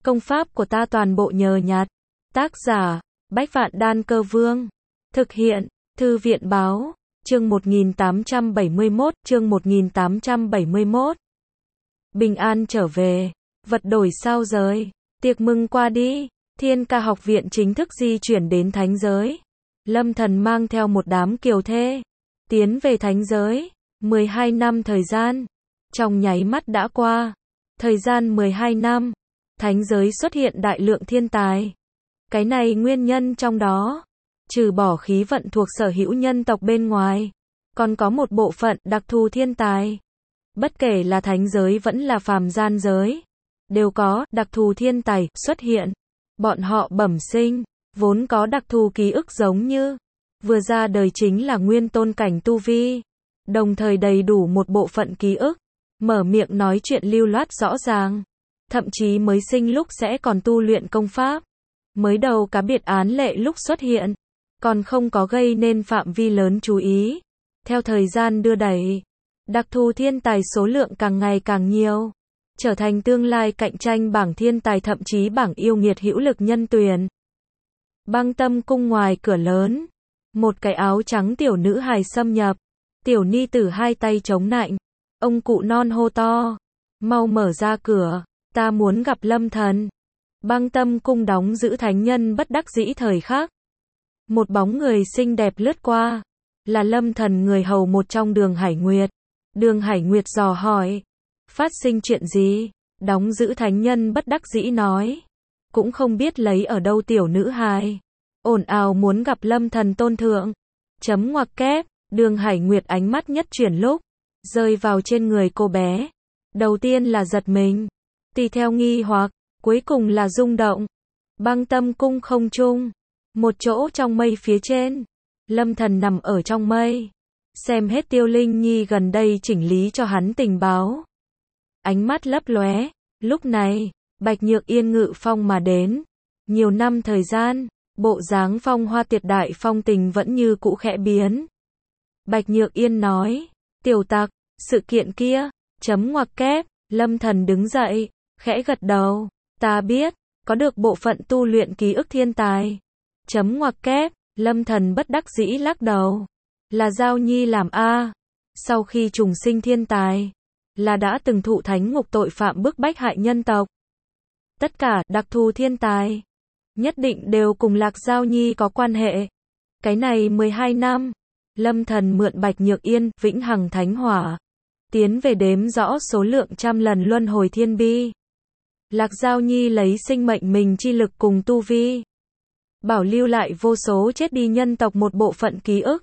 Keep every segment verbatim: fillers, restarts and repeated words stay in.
Công pháp của ta toàn bộ nhờ nhặt. Tác giả, Bách Vạn Đan Cơ Vương. Thực hiện, Thư viện Báo. Chương một nghìn tám trăm bảy mươi mốt, chương một nghìn tám trăm bảy mươi mốt. Bình an trở về, vật đổi sao rời, tiệc mừng qua đi, Thiên Ca học viện chính thức di chuyển đến thánh giới. Lâm Thần mang theo một đám kiều thê, tiến về thánh giới. mười hai năm thời gian, trong nháy mắt đã qua. Thời gian mười hai năm, thánh giới xuất hiện đại lượng thiên tài. Cái này nguyên nhân trong đó, trừ bỏ khí vận thuộc sở hữu nhân tộc bên ngoài, còn có một bộ phận đặc thù thiên tài. Bất kể là thánh giới vẫn là phàm gian giới, đều có đặc thù thiên tài xuất hiện. Bọn họ bẩm sinh, vốn có đặc thù ký ức giống như vừa ra đời chính là nguyên tôn cảnh tu vi, đồng thời đầy đủ một bộ phận ký ức, mở miệng nói chuyện lưu loát rõ ràng, thậm chí mới sinh lúc sẽ còn tu luyện công pháp. Mới đầu cá biệt án lệ lúc xuất hiện, còn không có gây nên phạm vi lớn chú ý. Theo thời gian đưa đẩy, đặc thù thiên tài số lượng càng ngày càng nhiều, trở thành tương lai cạnh tranh bảng thiên tài thậm chí bảng yêu nghiệt hữu lực nhân tuyển. Băng Tâm cung ngoài cửa lớn, một cái áo trắng tiểu nữ hài xâm nhập, tiểu ni tử hai tay chống nạnh, ông cụ non hô to, mau mở ra cửa, ta muốn gặp Lâm Thần. Băng Tâm cung đóng giữ thánh nhân bất đắc dĩ thời khắc. Một bóng người xinh đẹp lướt qua, là Lâm Thần người hầu một trong Đường Hải Nguyệt. Đường Hải Nguyệt dò hỏi, phát sinh chuyện gì? Đóng giữ thánh nhân bất đắc dĩ nói, cũng không biết lấy ở đâu tiểu nữ hài, ồn ào muốn gặp Lâm Thần tôn thượng. Chấm ngoặc kép, Đường Hải Nguyệt ánh mắt nhất chuyển lúc rơi vào trên người cô bé. Đầu tiên là giật mình, tùy theo nghi hoặc, cuối cùng là rung động. Băng Tâm cung không trung, một chỗ trong mây phía trên, Lâm Thần nằm ở trong mây, xem hết Tiêu Linh Nhi gần đây chỉnh lý cho hắn tình báo. Ánh mắt lấp lóe, lúc này, Bạch Nhược Yên ngự phong mà đến. Nhiều năm thời gian, bộ dáng phong hoa tuyệt đại phong tình vẫn như cũ khẽ biến. Bạch Nhược Yên nói, tiểu tặc, sự kiện kia, chấm ngoặc kép, Lâm Thần đứng dậy, khẽ gật đầu, ta biết, có được bộ phận tu luyện ký ức thiên tài. Chấm ngoặc kép, Lâm Thần bất đắc dĩ lắc đầu, là Giao Nhi làm a. Sau khi trùng sinh thiên tài, là đã từng thụ thánh ngục tội phạm bức bách hại nhân tộc. Tất cả đặc thù thiên tài, nhất định đều cùng Lạc Giao Nhi có quan hệ. Cái này mười hai năm, Lâm Thần mượn Bạch Nhược Yên, vĩnh hằng thánh hỏa, tiến về đếm rõ số lượng trăm lần luân hồi thiên bi. Lạc Giao Nhi lấy sinh mệnh mình chi lực cùng tu vi, bảo lưu lại vô số chết đi nhân tộc một bộ phận ký ức,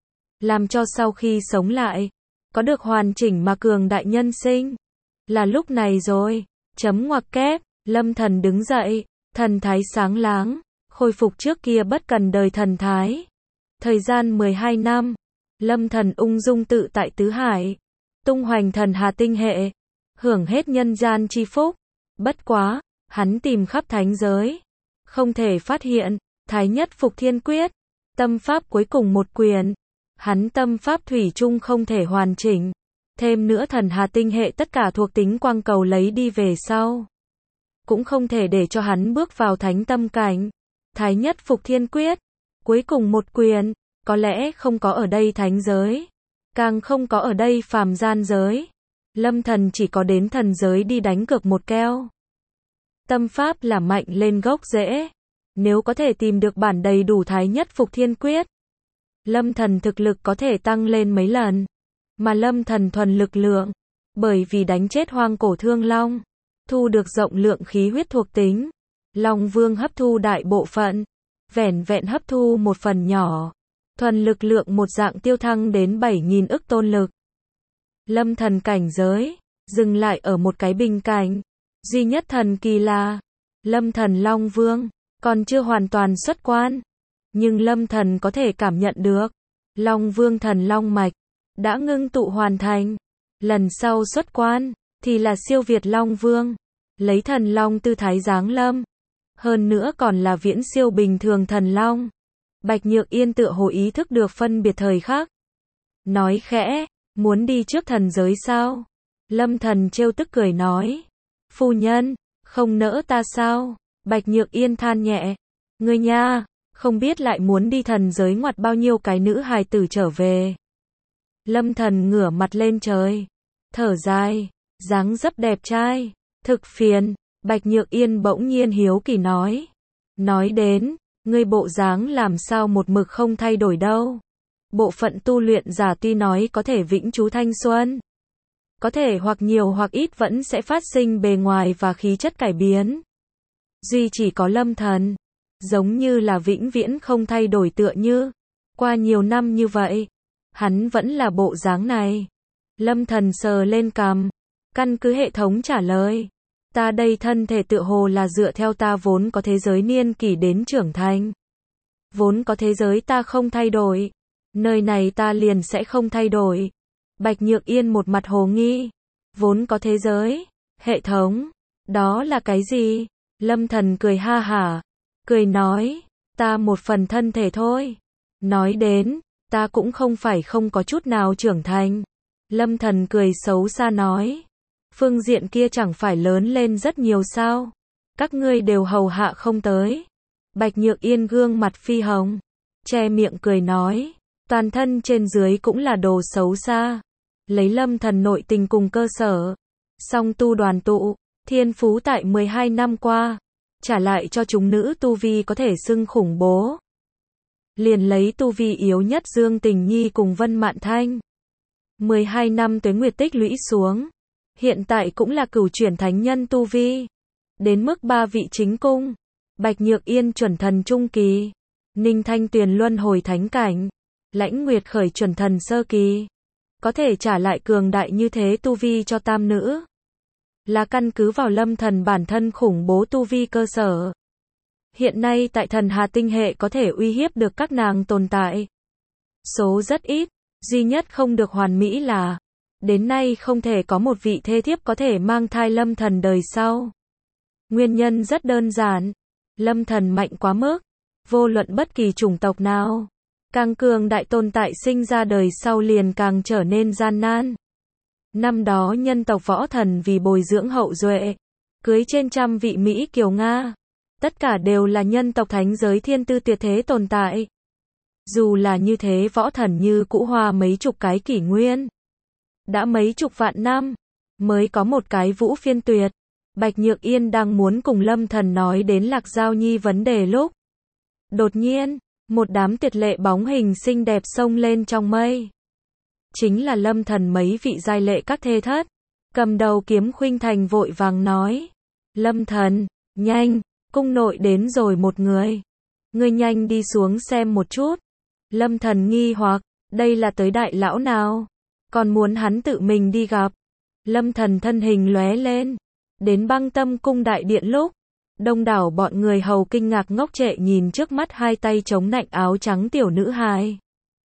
làm cho sau khi sống lại, có được hoàn chỉnh mà cường đại nhân sinh. Là lúc này rồi, chấm ngoặc kép, Lâm Thần đứng dậy, thần thái sáng láng, khôi phục trước kia bất cần đời thần thái. Thời gian mười hai năm, Lâm Thần ung dung tự tại tứ hải, tung hoành thần hà tinh hệ, hưởng hết nhân gian chi phúc. Bất quá, hắn tìm khắp thánh giới, không thể phát hiện Thái Nhất Phục Thiên Quyết, tâm pháp cuối cùng một quyền. Hắn tâm pháp thủy chung không thể hoàn chỉnh, thêm nữa thần hà tinh hệ tất cả thuộc tính quang cầu lấy đi về sau, cũng không thể để cho hắn bước vào thánh tâm cảnh. Thái Nhất Phục Thiên Quyết, cuối cùng một quyền, có lẽ không có ở đây thánh giới, càng không có ở đây phàm gian giới. Lâm Thần chỉ có đến thần giới đi đánh cược một keo. Tâm pháp là mạnh lên gốc rễ, nếu có thể tìm được bản đầy đủ Thái Nhất Phục Thiên Quyết, Lâm Thần thực lực có thể tăng lên mấy lần. Mà Lâm Thần thuần lực lượng, bởi vì đánh chết hoang cổ thương long, thu được rộng lượng khí huyết thuộc tính. Long Vương hấp thu đại bộ phận, vẻn vẹn hấp thu một phần nhỏ, thuần lực lượng một dạng tiêu thăng đến bảy nghìn ức tôn lực. Lâm Thần cảnh giới, dừng lại ở một cái bình cảnh. Duy nhất thần kỳ là, Lâm Thần Long Vương, còn chưa hoàn toàn xuất quan. Nhưng Lâm Thần có thể cảm nhận được, Long Vương thần Long Mạch, đã ngưng tụ hoàn thành. Lần sau xuất quan, thì là siêu việt Long Vương, lấy thần Long tư thái giáng lâm. Hơn nữa còn là viễn siêu bình thường thần Long. Bạch Nhược Yên tựa hồ ý thức được phân biệt thời khắc. Nói khẽ, muốn đi trước thần giới sao? Lâm Thần trêu tức cười nói, phu nhân, Không nỡ ta sao? Bạch Nhược Yên than nhẹ. Ngươi nha, không biết lại muốn đi thần giới ngoặt bao nhiêu cái nữ hài tử trở về. Lâm Thần ngửa mặt lên trời, thở dài, dáng dấp đẹp trai, thực phiền. Bạch Nhược Yên bỗng nhiên hiếu kỳ nói. Nói đến, ngươi bộ dáng làm sao một mực không thay đổi đâu. Bộ phận tu luyện giả tuy nói có thể vĩnh trú thanh xuân, có thể hoặc nhiều hoặc ít vẫn sẽ phát sinh bề ngoài và khí chất cải biến. Duy chỉ có Lâm Thần, giống như là vĩnh viễn không thay đổi tựa như. Qua nhiều năm như vậy, hắn vẫn là bộ dáng này. Lâm Thần sờ lên cằm, căn cứ hệ thống trả lời. Ta đây thân thể tựa hồ là dựa theo ta vốn có thế giới niên kỷ đến trưởng thành. Vốn có thế giới ta không thay đổi, nơi này ta liền sẽ không thay đổi. Bạch Nhược Yên một mặt hồ nghi. Vốn có thế giới, hệ thống, đó là cái gì? Lâm Thần cười ha hả, cười nói, ta một phần thân thể thôi. Nói đến, ta cũng không phải không có chút nào trưởng thành. Lâm Thần cười xấu xa nói, phương diện kia chẳng phải lớn lên rất nhiều sao? Các ngươi đều hầu hạ không tới. Bạch Nhược Yên gương mặt phi hồng, che miệng cười nói, toàn thân trên dưới cũng là đồ xấu xa. Lấy Lâm Thần nội tình cùng cơ sở, song tu đoàn tụ, thiên phú tại mười hai năm qua, trả lại cho chúng nữ tu vi có thể xưng khủng bố. Liền lấy tu vi yếu nhất Dương Tình Nhi cùng Vân Mạn Thanh. mười hai năm tuế nguyệt tích lũy xuống, hiện tại cũng là cửu chuyển thánh nhân tu vi. Đến mức ba vị chính cung, Bạch Nhược Yên chuẩn thần trung kỳ, Ninh Thanh Tuyền luân hồi thánh cảnh, Lãnh Nguyệt khởi chuẩn thần sơ kỳ. Có thể trả lại cường đại như thế tu vi cho tam nữ, là căn cứ vào Lâm Thần bản thân khủng bố tu vi cơ sở. Hiện nay tại thần hà tinh hệ có thể uy hiếp được các nàng tồn tại số rất ít, duy nhất không được hoàn mỹ là đến nay không thể có một vị thê thiếp có thể mang thai Lâm Thần đời sau. Nguyên nhân rất đơn giản, Lâm Thần mạnh quá mức, vô luận bất kỳ chủng tộc nào, càng cường đại tồn tại sinh ra đời sau liền càng trở nên gian nan. Năm đó nhân tộc võ thần vì bồi dưỡng hậu duệ, cưới trên trăm vị Mỹ kiều Nga, tất cả đều là nhân tộc thánh giới thiên tư tuyệt thế tồn tại. Dù là như thế võ thần như cũ hoa mấy chục cái kỷ nguyên, đã mấy chục vạn năm, mới có một cái vũ phiên tuyệt. Bạch Nhược Yên đang muốn cùng Lâm Thần nói đến Lạc Giao Nhi vấn đề lúc, đột nhiên, một đám tuyệt lệ bóng hình xinh đẹp xông lên trong mây. Chính là Lâm Thần mấy vị giai lệ các thê thất. Cầm đầu Kiếm Khuynh Thành vội vàng nói, Lâm Thần, nhanh, cung nội đến rồi một người. Ngươi nhanh đi xuống xem một chút. Lâm Thần nghi hoặc, đây là tới đại lão nào? Còn muốn hắn tự mình đi gặp. Lâm Thần thân hình lóe lên, đến Băng Tâm cung đại điện lúc, đông đảo bọn người hầu kinh ngạc ngốc trệ nhìn trước mắt hai tay chống nạnh áo trắng tiểu nữ hài.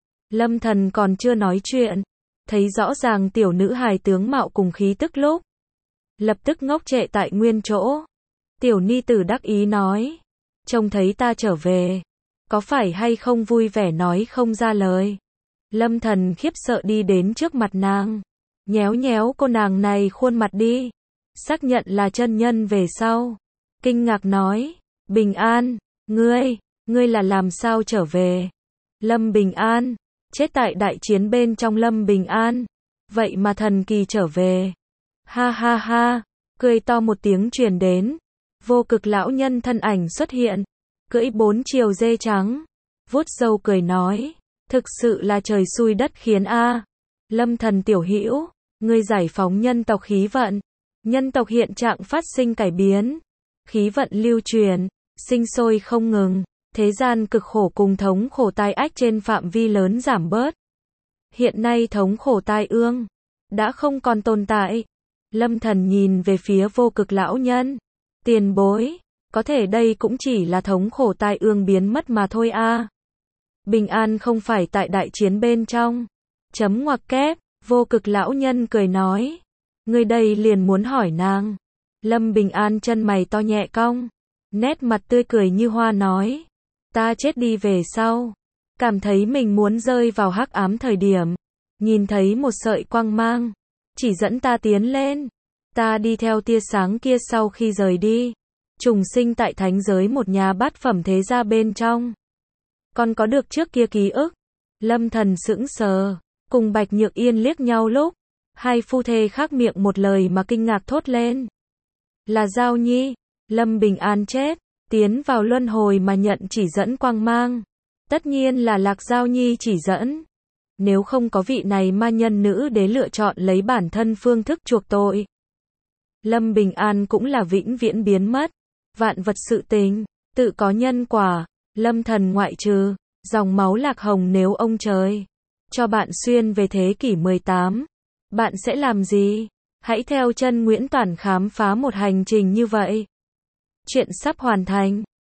Lâm Thần còn chưa nói chuyện, thấy rõ ràng tiểu nữ hài tướng mạo cùng khí tức lúc, lập tức ngốc trệ tại nguyên chỗ. Tiểu ni tử đắc ý nói, trông thấy ta trở về, có phải hay không vui vẻ nói không ra lời. Lâm Thần khiếp sợ đi đến trước mặt nàng, nhéo nhéo cô nàng này khuôn mặt đi, xác nhận là chân nhân về sau, kinh ngạc nói, Bình An, ngươi, ngươi là làm sao trở về? Lâm Bình An, chết tại đại chiến bên trong Lâm Bình An, vậy mà thần kỳ trở về. Ha ha ha, cười to một tiếng truyền đến, vô cực lão nhân thân ảnh xuất hiện, cưỡi bốn chiều dê trắng, vuốt râu cười nói, thực sự là trời xui đất khiến a. Lâm Thần tiểu hữu, ngươi giải phóng nhân tộc khí vận, nhân tộc hiện trạng phát sinh cải biến, khí vận lưu truyền, sinh sôi không ngừng, thế gian cực khổ cùng thống khổ tai ách trên phạm vi lớn giảm bớt. Hiện nay thống khổ tai ương đã không còn tồn tại. Lâm Thần nhìn về phía vô cực lão nhân, tiền bối, có thể đây cũng chỉ là thống khổ tai ương biến mất mà thôi a. Bình An không phải tại đại chiến bên trong. Chấm ngoặc kép, vô cực lão nhân cười nói, người đây liền muốn hỏi nàng. Lâm Bình An chân mày to nhẹ cong, nét mặt tươi cười như hoa nói, ta chết đi về sau, cảm thấy mình muốn rơi vào hắc ám thời điểm, nhìn thấy một sợi quang mang, chỉ dẫn ta tiến lên, Ta đi theo tia sáng kia sau khi rời đi. Trùng sinh tại thánh giới một nhà bát phẩm thế gia bên trong. Con có được trước kia ký ức. Lâm Thần sững sờ, cùng Bạch Nhược Yên liếc nhau lúc, hai phu thê khác miệng một lời mà kinh ngạc thốt lên. Là Giao Nhi, Lâm Bình An chết, tiến vào luân hồi mà nhận chỉ dẫn quang mang. Tất nhiên là Lạc Giao Nhi chỉ dẫn. Nếu không có vị này ma nhân nữ đế lựa chọn lấy bản thân phương thức chuộc tội, Lâm Bình An cũng là vĩnh viễn biến mất. Vạn vật sự tình, tự có nhân quả. Lâm Thần ngoại trừ, dòng máu Lạc Hồng nếu ông trời cho bạn xuyên về thế kỷ mười tám, bạn sẽ làm gì? Hãy theo chân Nguyễn Toản khám phá một hành trình như vậy. Chuyện sắp hoàn thành.